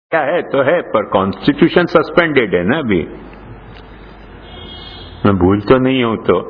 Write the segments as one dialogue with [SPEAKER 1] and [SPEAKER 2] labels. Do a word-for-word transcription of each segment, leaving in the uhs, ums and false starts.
[SPEAKER 1] क्या है तो है, पर कॉन्स्टिट्यूशन सस्पेंडेड है ना अभी। मैं भूल तो नहीं हूं तो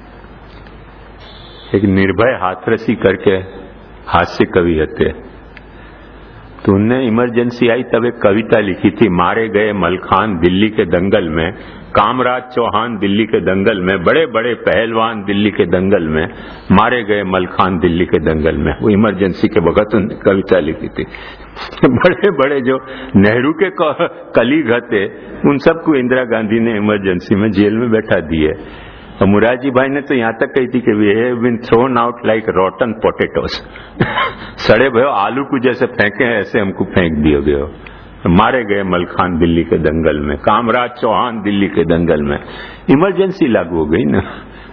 [SPEAKER 1] एक निर्भय हाथरसी करके हास्य कवि हते, तो उनने इमरजेंसी आई तब एक कविता लिखी थी, मारे गए मलखान दिल्ली के दंगल में, कामराज चौहान दिल्ली के दंगल में, बड़े बड़े पहलवान दिल्ली के दंगल में, मारे गए मलखान दिल्ली के दंगल में। वो इमरजेंसी के वक्त उन्होंने कविता लिखी थी। बड़े बड़े जो नेहरू के कलीग थे उन सबको इंदिरा गांधी ने इमरजेंसी में जेल में बैठा दिए। और मुरारजी भाई ने तो यहां तक कही थी कि we have been thrown out like rotten potatoes, सड़े भयो आलू को जैसे फेंके हैं ऐसे हमको फेंक दिए गए हो। मारे गए मलखान दिल्ली के दंगल में, कामराज चौहान दिल्ली के दंगल में। इमरजेंसी लागू हो गई ना।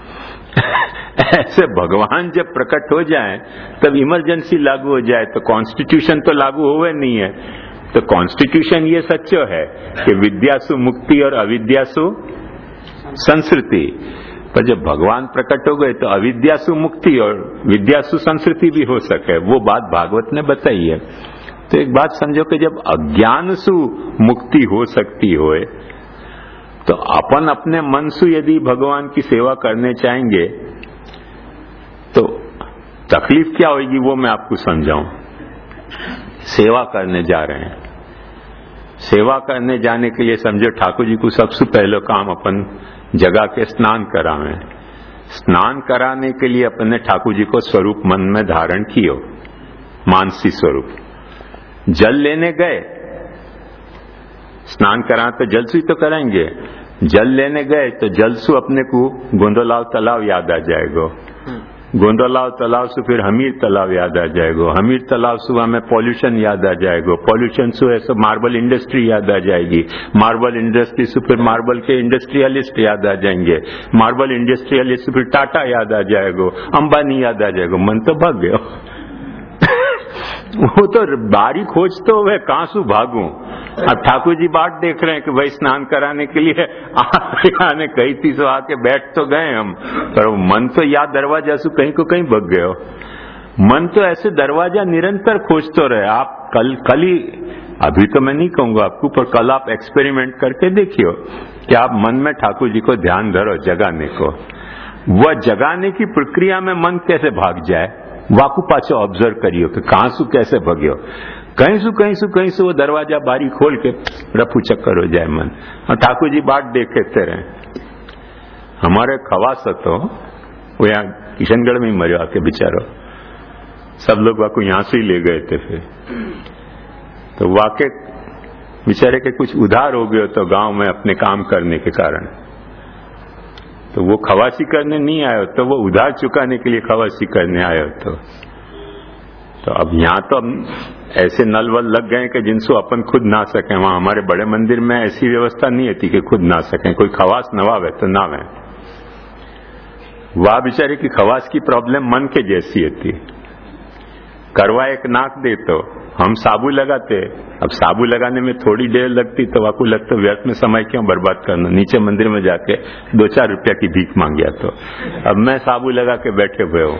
[SPEAKER 1] ऐसे भगवान जब प्रकट हो जाए तब इमरजेंसी लागू हो जाए, तो कॉन्स्टिट्यूशन तो लागू हुए नहीं है। तो कॉन्स्टिट्यूशन ये सच्चो है कि विद्यासु मुक्ति और अविद्यासु संस्कृति, पर जब भगवान प्रकट हो गए तो अविद्यासु मुक्ति और विद्यासु संस्कृति भी हो सके, वो बात भागवत ने बताई है। तो एक बात समझो कि जब अज्ञान सु मुक्ति हो सकती होए, तो अपन अपने मन से यदि भगवान की सेवा करने चाहेंगे तो तकलीफ क्या होगी वो मैं आपको समझाऊं। सेवा करने जा रहे हैं, सेवा करने जाने के लिए समझो ठाकुर जी को सबसे पहले काम अपन जगह के स्नान करावें। स्नान कराने के लिए अपने ठाकुर जी को स्वरूप मन में धारण कियो, मानसी स्वरूप। जल लेने गए, स्नान करा तो जल से तो कराएंगे, जल लेने गए तो जल से अपने को गोंदलाव तालाब याद आ जाएगा, गोंदलाव तालाब से फिर हमीर तालाब याद आ जाएगा, हमीर तालाब से हमें पॉल्यूशन याद आ जाएगा, पॉल्यूशन से ऐसे मार्बल इंडस्ट्री याद आ जाएगी, मार्बल इंडस्ट्री से फिर मार्बल के इंडस्ट्रियलिस्ट याद आ जाएंगे, मार्बल इंडस्ट्रियलिस्ट से फिर टाटा याद आ जाएगा, अंबानी याद आ जाएगा। मन तो भाग गया। वो तो बारी खोज तो वह कहां से भागूं। अब ठाकुर जी बात देख रहे हैं कि भाई स्नान कराने के लिए आने कही थी तो आके बैठ तो गए हम, पर मन तो याद दरवाजा से कहीं को कहीं भग गए हो। मन तो ऐसे दरवाजा निरंतर खोजते रहे। आप कल कल ही, अभी तो मैं नहीं कहूंगा आपको, पर कल आप एक्सपेरिमेंट करके देखियो कि आप मन में ठाकुर जी को ध्यान धरो जगाने को। वह जगाने की प्रक्रिया में मन कैसे भाग जाए, वाकू पाछो ऑब्जर्व करियो कि कहां सु कैसे भग्यो। कहीं सु कहीं सु कहीं से वो दरवाजा बारी खोल के रफू चक्कर हो जाए मन। और ठाकुर जी बाट देखते रहे। हमारे खवास तो वो यहाँ किशनगढ़ में ही मरो आके बेचारो, सब लोग वाकू यहां से ही ले गए थे। फिर तो वाके बेचारे के कुछ उधार हो गए तो गांव में अपने काम करने के कारण, तो वो खवासी करने नहीं आयो, तो वो उधार चुकाने के लिए खवासी करने आयो। तो तो अब यहाँ तो ऐसे नल वल लग गए कि जिनसे अपन खुद ना सकें। वहां हमारे बड़े मंदिर में ऐसी व्यवस्था नहीं होती कि खुद ना सकें, कोई खवास नवावे तो नावे। वह बेचारे की खवास की प्रॉब्लम मन के जैसी होती। करवा एक नाक दे तो हम साबु लगाते, अब साबु लगाने में थोड़ी देर लगती तो वाकू लगता व्यर्थ में समय क्यों बर्बाद करना, नीचे मंदिर में जाके दो चार रुपया की भीख मांगिया। तो अब मैं साबु लगा के बैठे हुए हूँ,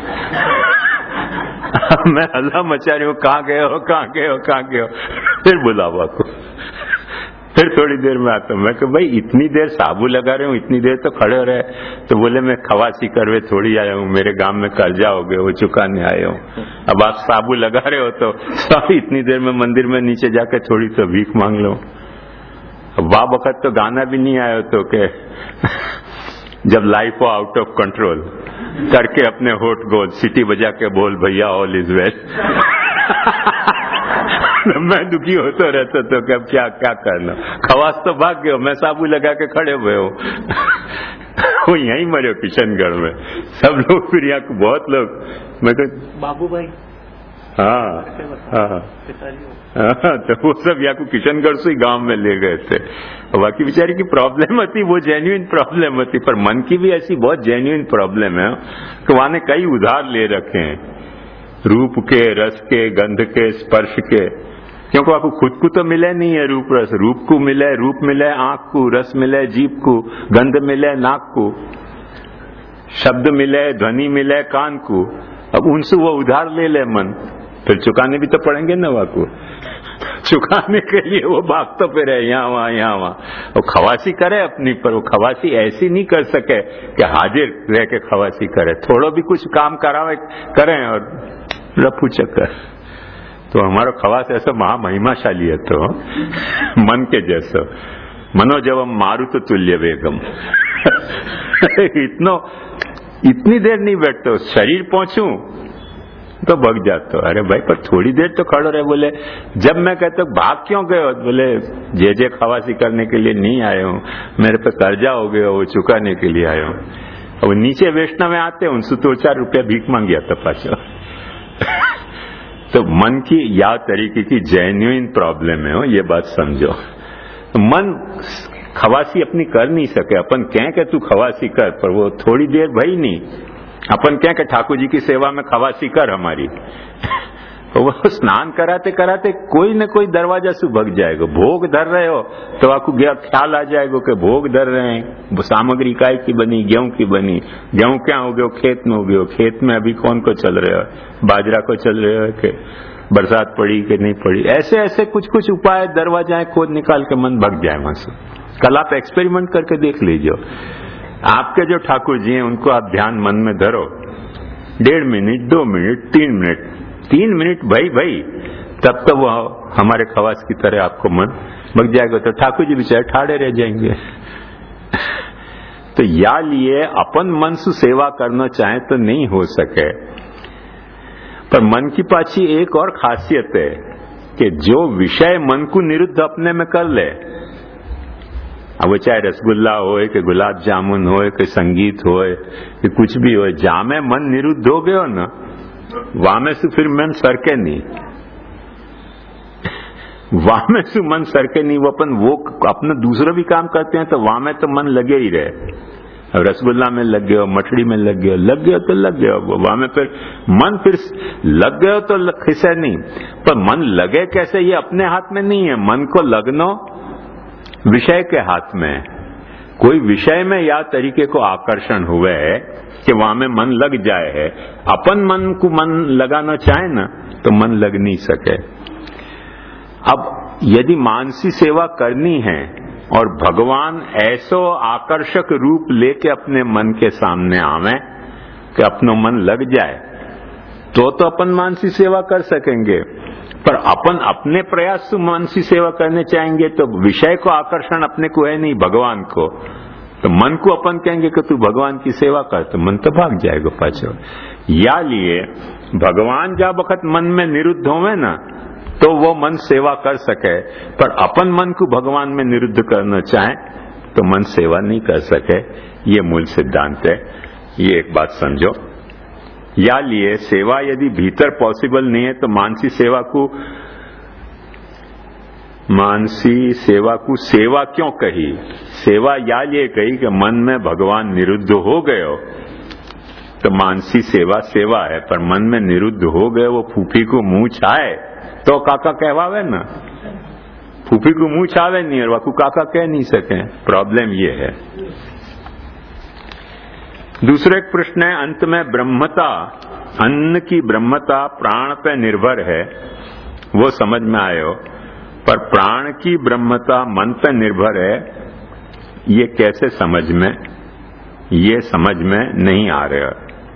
[SPEAKER 1] मैं हल्ला मचा रही हूँ, कहाँ गए हो कहाँ गए हो कहाँ गए हो। फिर बुलावा को, फिर थोड़ी देर में आता हूँ। मैं कहा भाई इतनी देर साबु लगा रहे हूँ, इतनी देर तो खड़े हो रहे। तो बोले मैं खवासी करवे थोड़ी आया हूँ, मेरे गांव में कर्जा हो गए वो चुकाने आया हूँ। अब आप साबु लगा रहे हो तो सब इतनी देर में मंदिर में नीचे जाके थोड़ी तो भीख मांग लो। वाह वक्त तो गाना भी नहीं आया तो के जब लाइफ हो आउट ऑफ कंट्रोल करके अपने होठ गोल सिटी बजा के बोल भैया ऑल इज वेल। मैं दुखी होता रहता तो क्या क्या क्या करना। खवास तो भाग गए, मैं साबु लगा के खड़े हुए हूँ। वो यहीं मरे किशनगढ़ में सब लोग। फिर यहाँ को बहुत लोग, मैं कह
[SPEAKER 2] बाबू भाई,
[SPEAKER 1] हाँ हाँ हाँ, तो वो सब यहाँ को किशनगढ़ से ही गांव में ले गए थे। बाकी बेचारी की प्रॉब्लम होती, वो जेन्युइन प्रॉब्लम होती, पर मन की भी ऐसी बहुत जेन्युइन प्रॉब्लम है कि वहां ने कई उधार ले रखे हैं, रूप के, रस के, गंध के, स्पर्श के। क्योंकि आपको खुद को तो मिले नहीं है रूप रस, रूप को मिले, रूप मिले आंख को, रस मिले जीभ को, गंध मिले नाक को, शब्द मिले, ध्वनि मिले कान को। अब उनसे वो उधार ले ले मन, फिर चुकाने भी तो पड़ेंगे ना वाकू, चुकाने के लिए वो भाग तो फिर है यहाँ वहाँ यहाँ वहाँ। वो खवासी करे अपनी, पर वो खवासी ऐसी नहीं कर सके कि हाजिर रह के खवासी करे, थोड़ा भी कुछ काम करावे करें और लफू चक्कर। तो हमारा खवास ऐसा महामहिमाशाली है तो मन के जैसा, मनो जब हम मारू तो तुल्य वेगम इतनो इतनी देर नहीं बैठते, शरीर पहुंचू तो भग जाते। अरे भाई पर थोड़ी देर तो खड़ो रहे। बोले जब मैं कहता भाग क्यों गए हो? बोले जे जे खवासी करने के लिए नहीं आए हूँ, मेरे पे कर्जा हो गया वो चुकाने के लिए आए हूँ। अब नीचे वैष्णव में आते उनसे दो चार रुपया भीख मांगिया था पाछा तो मन की या तरीके की जेन्युइन प्रॉब्लम है हो, ये बात समझो। मन खवासी अपनी कर नहीं सके, अपन कहें कि तू खवासी कर, पर वो थोड़ी देर भाई नहीं। अपन कहें कि ठाकुर जी की सेवा में खवासी कर हमारी तो वो स्नान कराते कराते कोई न कोई दरवाजा से भग जाएगा। भोग धर रहे हो तो आपको ख्याल आ जाएगा कि भोग धर रहे हैं, सामग्री काय की बनी, गेहूं की बनी। गेहूं क्या हो गया? खेत में हो गया। खेत में अभी कौन को चल रहे हो? बाजरा को चल रहे हो कि बरसात पड़ी कि नहीं पड़ी? ऐसे ऐसे कुछ कुछ उपाय दरवाजाएं खोद निकाल के मन भग जाए वहां से। कल आप एक्सपेरिमेंट करके देख लीजिए। आपके जो ठाकुर जी हैं उनको आप ध्यान मन में धरो, डेढ़ मिनट, दो मिनट, तीन मिनट, तीन मिनट भाई भाई, तब तो वो हमारे खवास की तरह आपको मन भग जाएगा। तो ठाकुर जी बेचारे ठाड़े रह जाएंगे तो या लिए अपन मन से सेवा करना चाहे तो नहीं हो सके। पर मन की पाछी एक और खासियत है कि जो विषय मन को निरुद्ध अपने में कर ले, अब वो चाहे रसगुल्ला होए कि गुलाब जामुन होए कि संगीत होए कि कुछ भी होए, जहां में मन निरुद्ध हो गयो ना वहां में से फिर मन सरके नहीं, वहां में से मन सरके नहीं। वो अपन वो अपना दूसरा भी काम करते हैं तो वहां में तो मन लगे ही रहे। अब रसगुल्ला में लग गए, मठड़ी में लग गए, लग गए तो लग गए, वहां में फिर मन फिर लग गए तो खिसे नहीं। पर मन लगे कैसे ये अपने हाथ में नहीं है, मन को लगना विषय के हाथ में। कोई विषय में या तरीके को आकर्षण हुए है कि वहां में मन लग जाए है। अपन मन को मन लगाना चाहे ना तो मन लग नहीं सके। अब यदि मानसी सेवा करनी है और भगवान ऐसो आकर्षक रूप लेके अपने मन के सामने आवे कि अपनो मन लग जाए तो तो अपन मानसी सेवा कर सकेंगे। पर अपन अपने प्रयास से मानसी सेवा करने चाहेंगे तो विषय को आकर्षण अपने को है नहीं, भगवान को। तो मन को अपन कहेंगे कि तू भगवान की सेवा कर तो मन तो भाग जाएगा पाछो। या लिए भगवान जब वक्त मन में निरुद्ध होवे ना तो वो मन सेवा कर सके, पर अपन मन को भगवान में निरुद्ध करना चाहे तो मन सेवा नहीं कर सके। ये मूल सिद्धांत है, ये एक बात समझो। या लिए सेवा यदि भीतर पॉसिबल नहीं है तो मानसी सेवा को मानसी सेवा को सेवा क्यों कही? सेवा या लिए कही कि मन में भगवान निरुद्ध हो गए हो तो मानसी सेवा सेवा है। पर मन में निरुद्ध हो गए, वो फूफी को मुंह छाए तो काका कहवावे ना, फूफी को मुंह छावे नहीं और वाकू काका कह नहीं सके। प्रॉब्लम ये है। दूसरा एक प्रश्न है अंत में, ब्रह्मता, अन्न की ब्रह्मता प्राण पे निर्भर है, वो समझ में आयो। पर प्राण की ब्रह्मता मन पे निर्भर है, ये कैसे समझ में, ये समझ में नहीं आ रहा।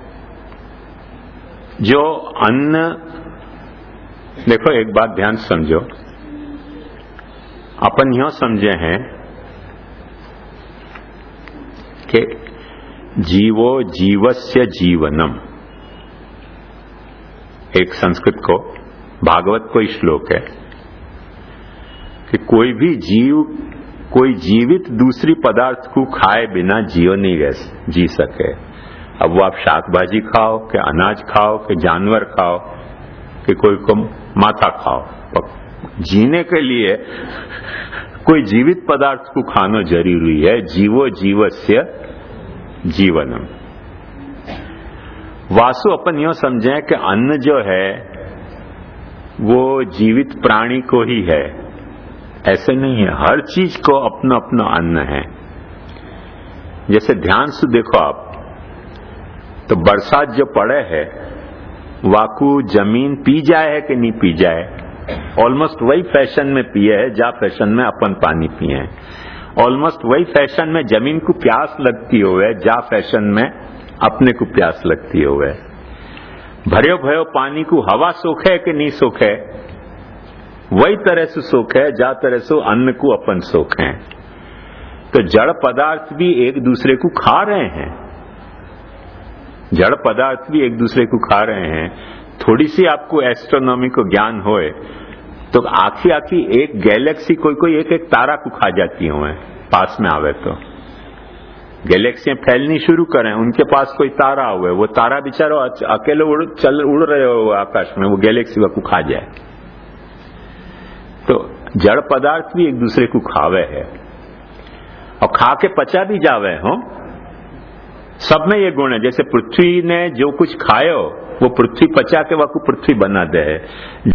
[SPEAKER 1] जो अन्न, देखो एक बात ध्यान समझो, अपन यह समझे हैं कि जीवो जीवस्य जीवनम, एक संस्कृत को भागवत को श्लोक है कि कोई भी जीव, कोई जीवित दूसरी पदार्थ को खाए बिना जियो नहीं रह जी सके। अब वो आप शाक भाजी खाओ कि अनाज खाओ कि जानवर खाओ कि कोई को माथा खाओ, जीने के लिए कोई जीवित पदार्थ को खाना जरूरी है। जीवो जीवस्य जीवनम। वासु अपन यो समझें कि अन्न जो है वो जीवित प्राणी को ही है, ऐसे नहीं है। हर चीज को अपना अपना अन्न है। जैसे ध्यान से देखो आप, तो बरसात जो पड़े है वाकू जमीन पी जाए है कि नहीं पी जाए, ऑलमोस्ट वही फैशन में पिए है जा फैशन में अपन पानी पिए हैं। ऑलमोस्ट वही फैशन में जमीन को प्यास लगती होवे जा फैशन में अपने को प्यास लगती होवे। भरियो भयो पानी को हवा सोखे कि नहीं सोखे, वही तरह से सोखे जा तरह से अन्न को अपन सोखे। तो जड़ पदार्थ भी एक दूसरे को खा रहे हैं, जड़ पदार्थ भी एक दूसरे को खा रहे हैं। थोड़ी सी आपको एस्ट्रोनॉमी को ज्ञान होए तो आखी आखी एक गैलेक्सी कोई कोई एक एक तारा को खा जाती हुए पास में आवे तो गैलेक्सियां फैलनी शुरू करें, उनके पास कोई तारा हुए, वो तारा बेचारा अकेले उड़ चल उड़ रहे हो आकाश में, वो गैलेक्सी को खा जाए। तो जड़ पदार्थ भी एक दूसरे को खावे है और खा के पचा भी जावे हो। सब में ये गुण है। जैसे पृथ्वी ने जो कुछ खायो वो पृथ्वी पचा के वाकू पृथ्वी बना दे है।